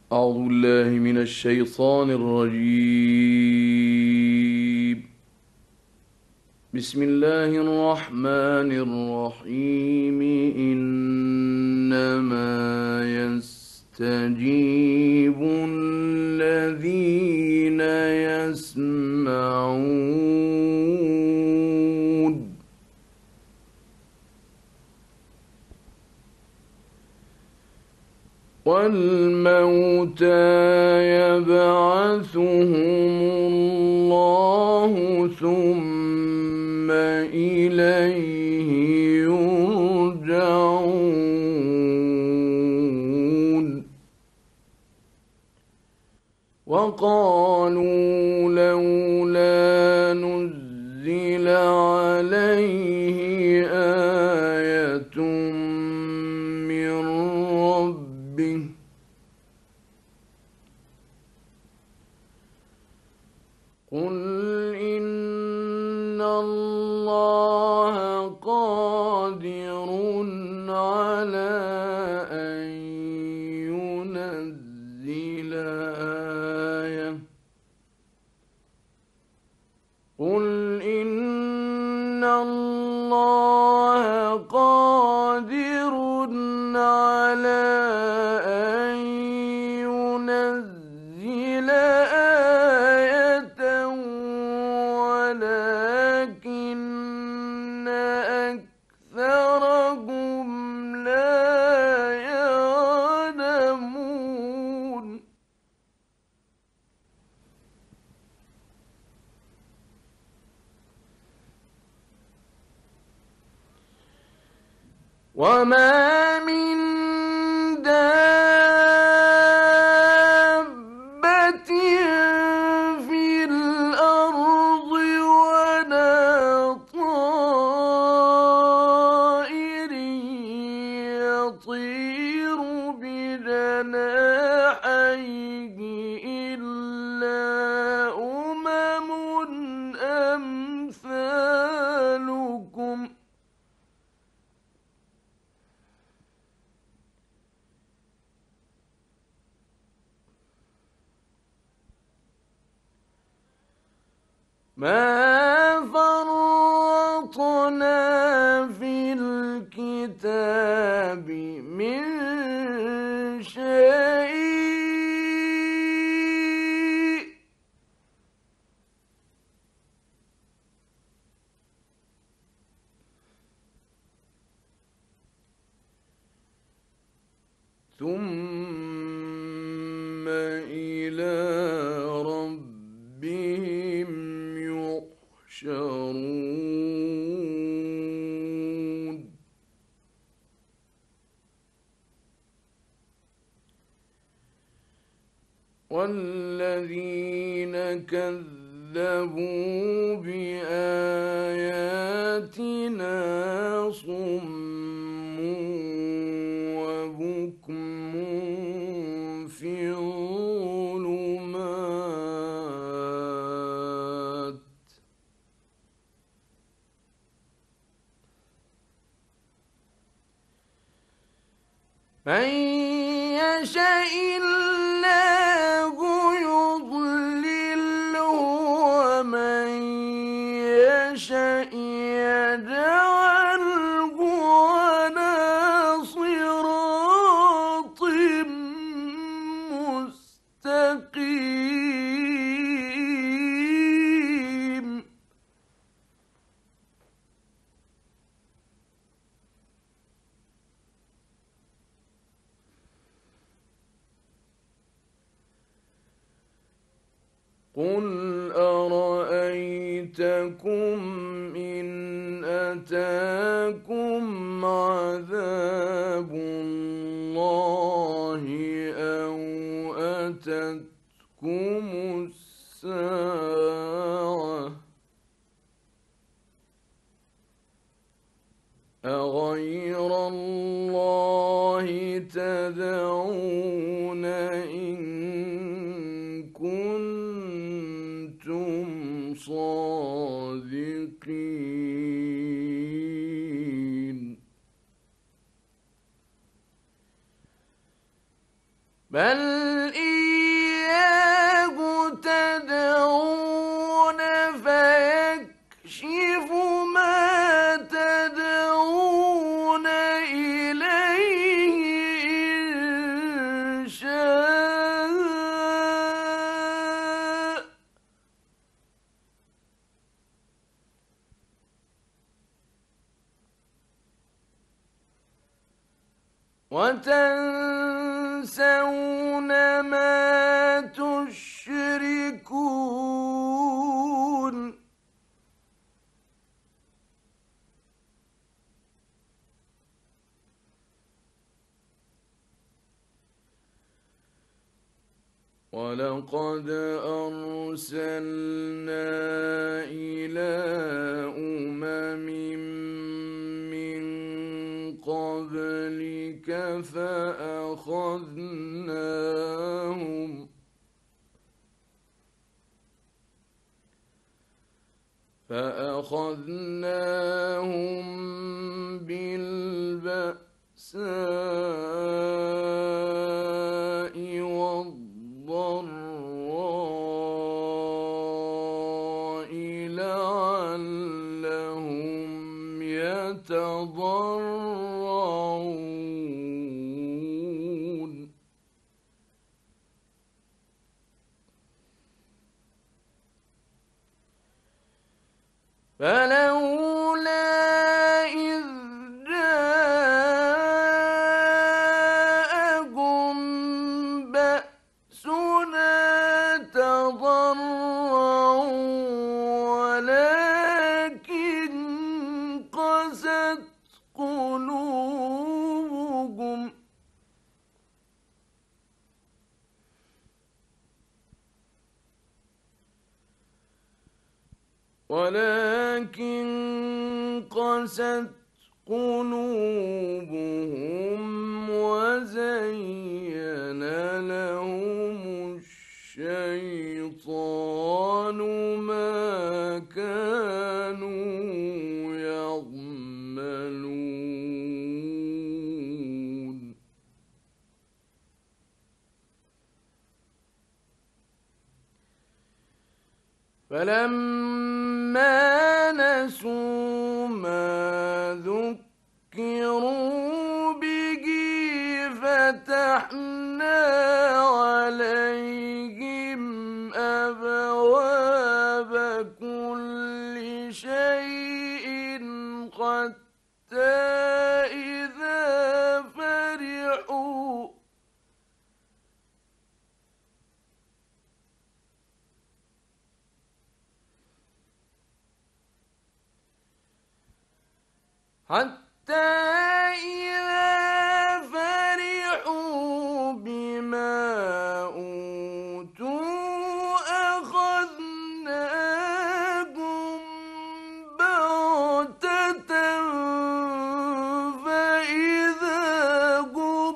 أعوذ بالله من الشيطان الرجيم. بسم الله الرحمن الرحيم. إنما يستجيب الذين يسمعون. والموتى يبعثهم الله ثم إليه يرجعون. وقالوا لولا نزل عليه آية من ربه. قل إن الله قادر على أن ينزل آية. قل إن الله قادر على أن ينزل آية ولكن أكثرهم لا يعلمون. وما من دابة في الأرض ولا طائر يطير بجناحيه إلا أمثالكم. ما فرطنا في الكتاب من شيء. ثم إلى ربهم يحشرون. والذين كذبوا بآياتنا صم وبكم في الظلمات. من يشاء الله يضلله ومن يشاء يجعله على صراط مستقيم. قل أرأيتكم إن أتاكم عذاب الله أو أتتكم الساعة أغير الله تدعون إن كنتم صادقين. بل وتنسون ما تشركون ولقد أرسلنا إلى أمم من قبلك فأخذناهم بالبأساء والضراء لعلهم يتضرعون فلولا إذ جاءهم بأسنا تضرعوا ولكن قست قلوبهم وزين لهم الشيطان ما كانوا يعملون فلما نسوا ما ذكروا به فتحنا عليهم أبواب كل شيء حتى إذا فرحوا بما أوتوا أخذناهم بغتة فإذا هم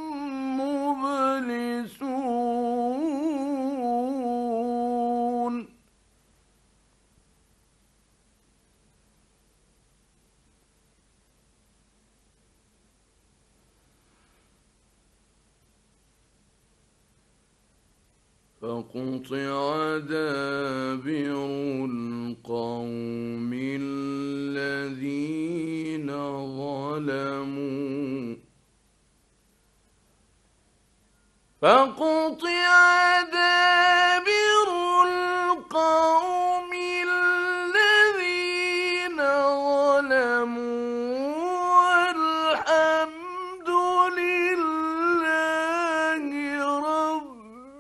مبلسون فقطع دابر القوم الذين ظلموا والحمد لله رب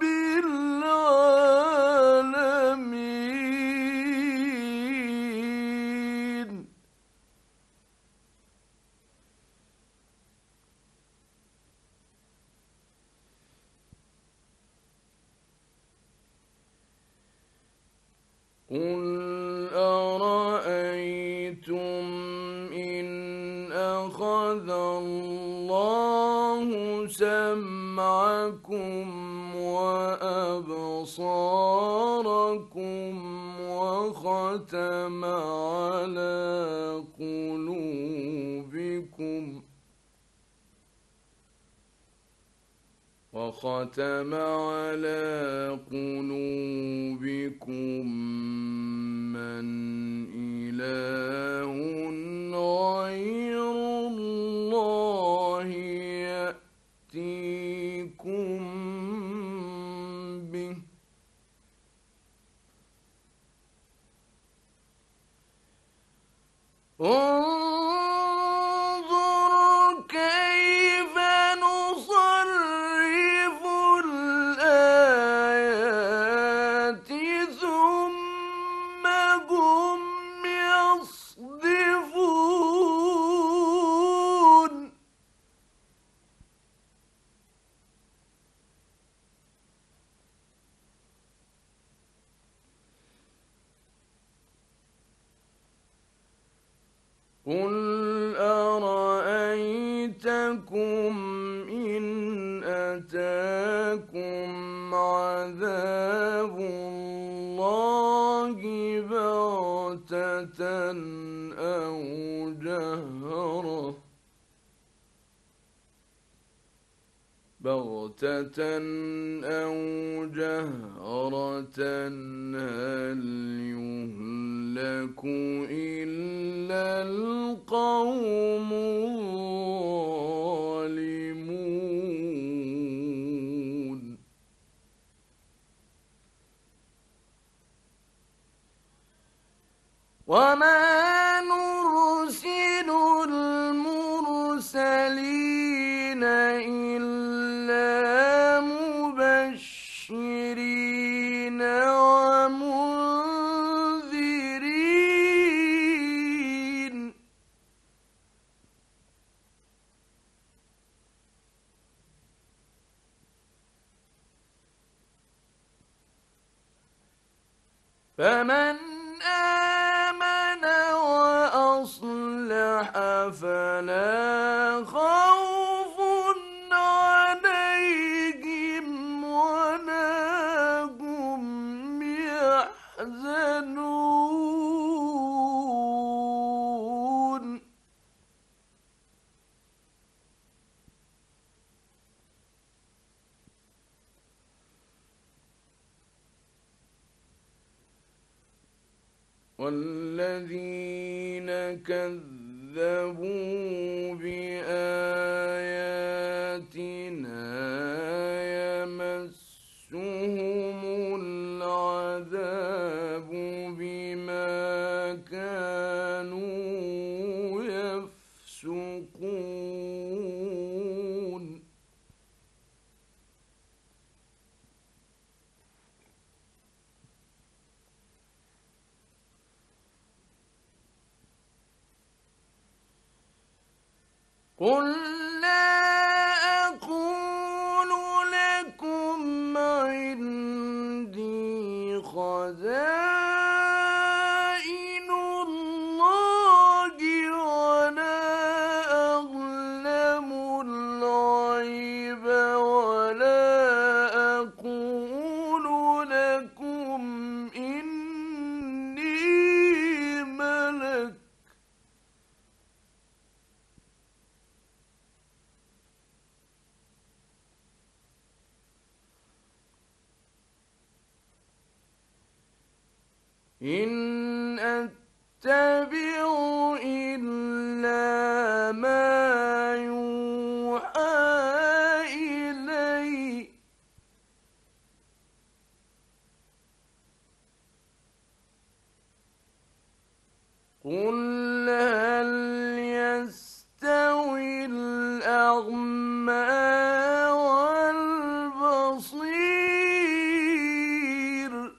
العالمين قل أرأيتم إن أخذ الله سمعكم وأبصاركم وختم على قلوبكم من إله غير الله يأتيكم به انظر كيف قل أرأيتكم إن أتاكم عذاب الله بغتة أو جهرة هل يهلك إلا القوم الظالمون وما نرسل المرسلين إلا مبشرين ومنذرين فمن آمن وأصلح فلا خوف عليهم ولا هم يحزنون والذين كذبوا بآياتنا يمسهم العذاب بما كانوا يفسقون قل لا أقول لكم عندي خزائن الله ولا أعلم الغيب ولا أقول لكم إني ملك إن أتبع إلا ما يوحى إلي قل هل يستوي الأعمى والبصير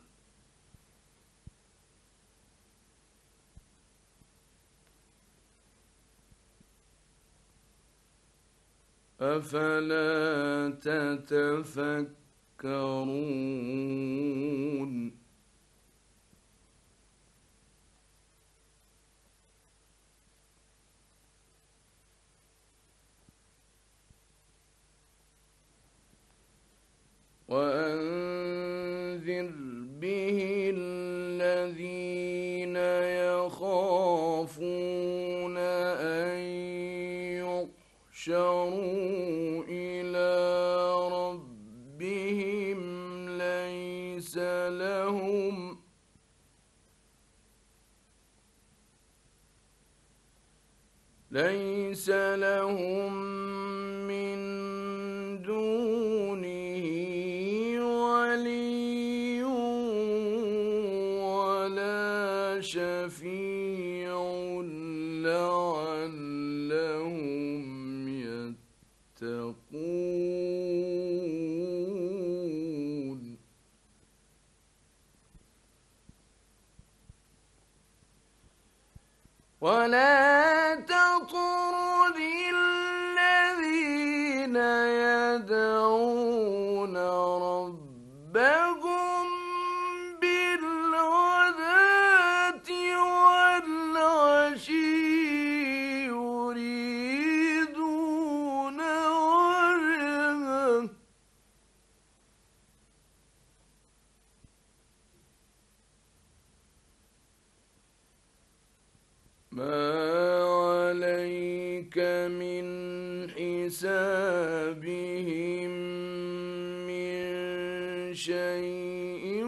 أفلا تتفكرون وأنذر به الذين يخافون أن يحشروا إلى ربهم ليس لهم من دونه ولي ولا شفيع لعلهم يتقون ولا تطرد الذين يدعون ربهم بالغداة والعشي شيء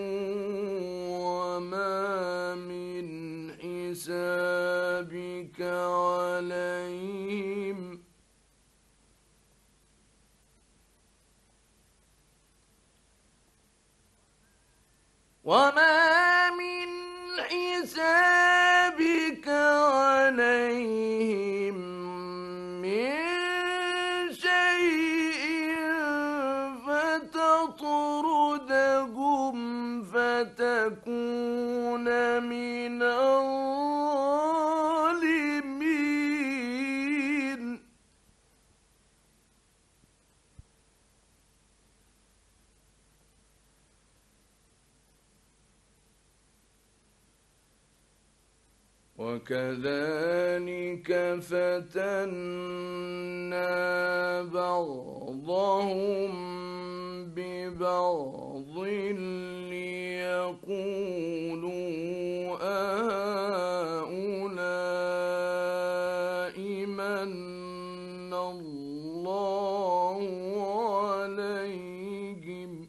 وما من حسابك عليهم من شيء فتطردهم فتكون من الظالمين وكذلك فتنا بعضهم ببعض ليقولوا أهؤلاء من الله عليهم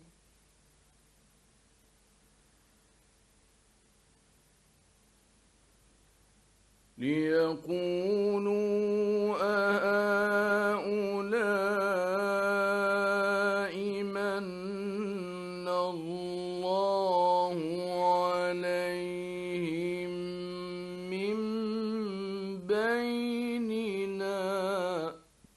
من بيننا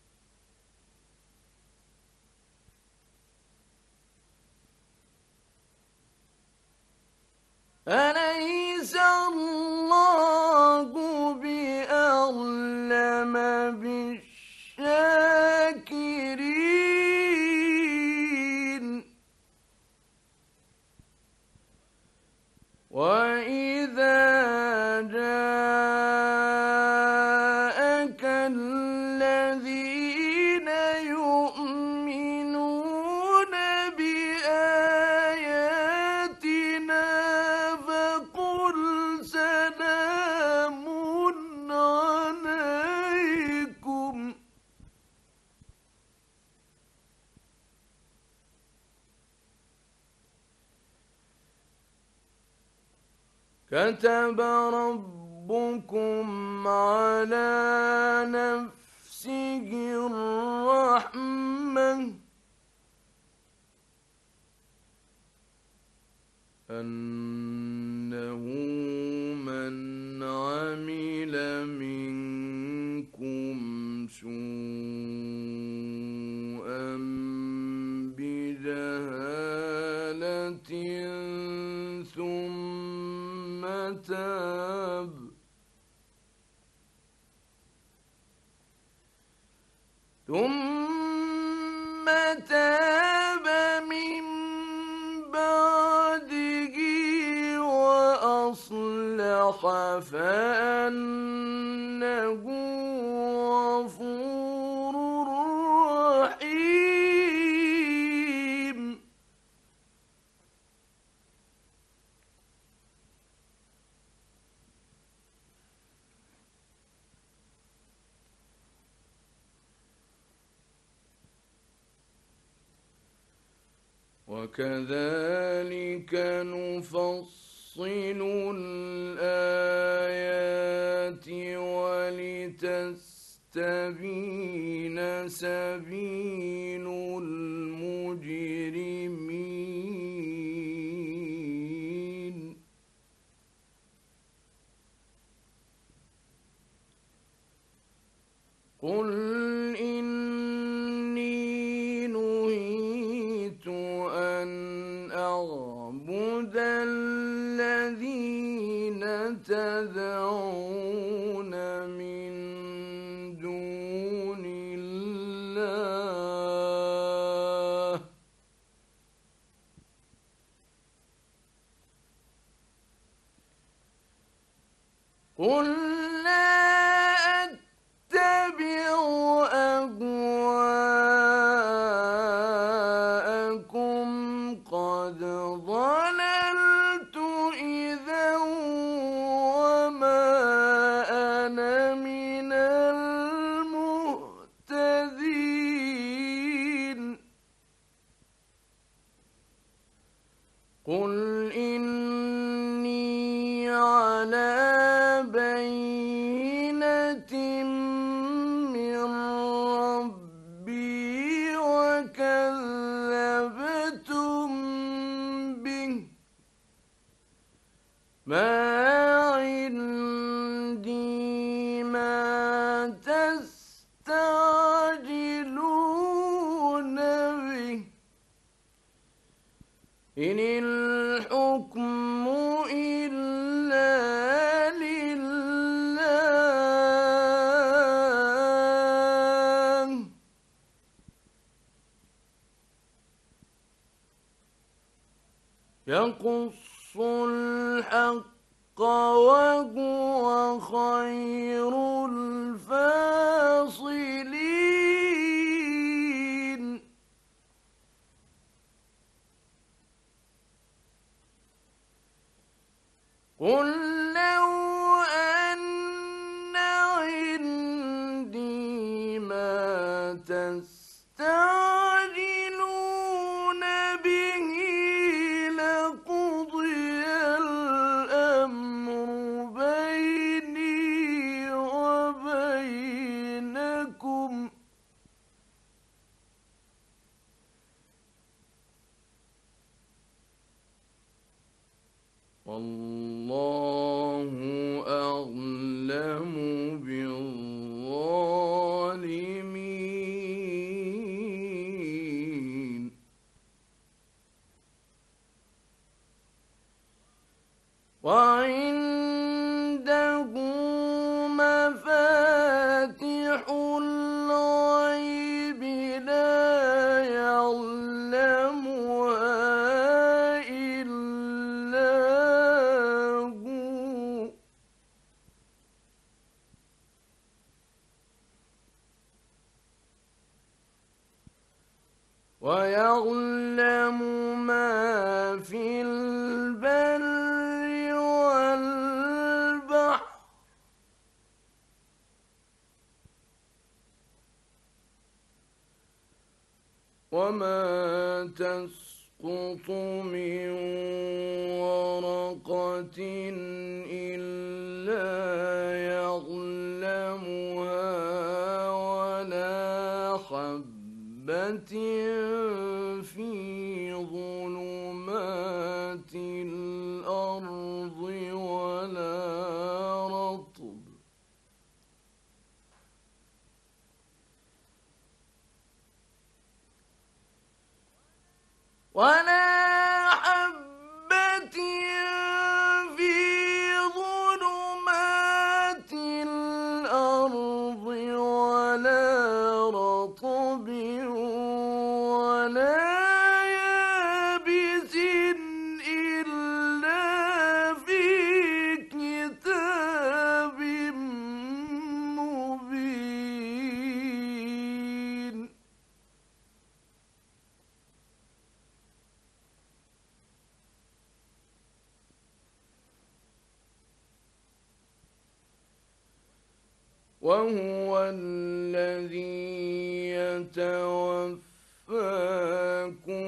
أليس الله بأعلم بالشاكرين وإذا جاءك الذين يؤمنون بآياتنا فقل سلام عليكم كتب ربكم على نفسه الرحمة أنه من عمل منكم سوءا بجهالة ثم تاب من بعده وأصلح فأنه غفور رحيم وكذلك نفصل الآيات ولتستبين سبيل المجرمين قل إني نهيت أن أعبد الذين تدعون من دون الله قل لا أتبع أهواءكم قد ضللت إذا وما أنا من المهتدين قل إني على بينة من ربي وكذبتم به ما عندي ما تستعجلون به إن الحكم إلا لله يقص الحق وهو خير الفاصلين قل لو أن عندي ما تستعجلون به لقضي الأمر بيني وبينكم والله أعلم بالظالمين وعنده مفاتح الغيب لا يعلمها إلا هو ويعلم ما في البر والبحر وما تسقط من ورقة إلا يعلمها ولا حبة في ظلمات الأرض ولا رطب ولا حبة في ظلمات الأرض ولا رطب ولا يابس إلا في كتاب مبين وهو الذي يتوفاكم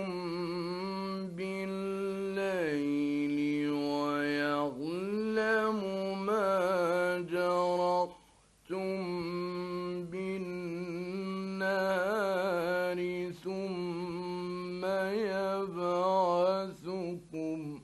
بالليل ويعلم ما جرحتم بالنهار ثم يبعثكم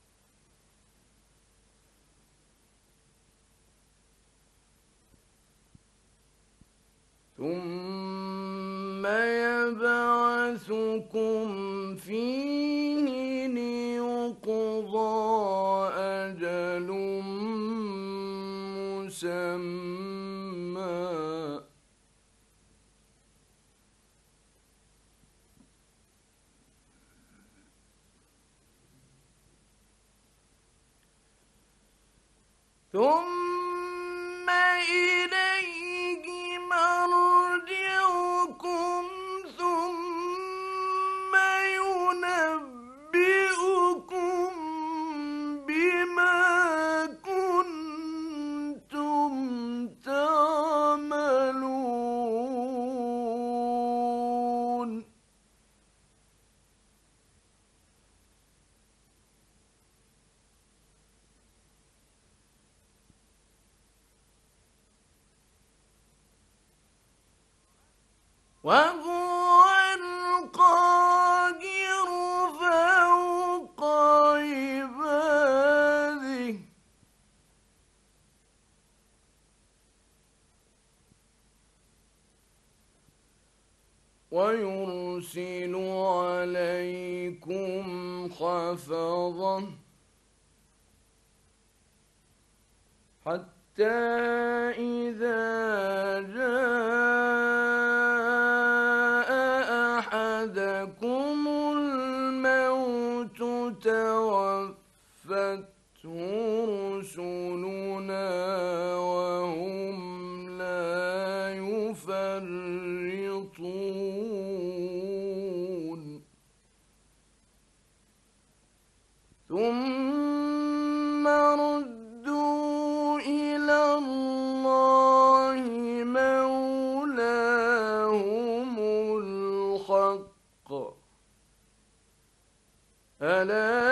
فيه ليقضى أجل مسمى ثم إليه مرجعكم ثم ينبئكم بما كنتم تعملون وهو القاهر فوق عباده ويرسل عليكم حفظة حتى إذا جاء أحدكم الموت توفته رسلنا وهم لا يفرطون ثم ردوا إلى الله مولاهم الحق ألا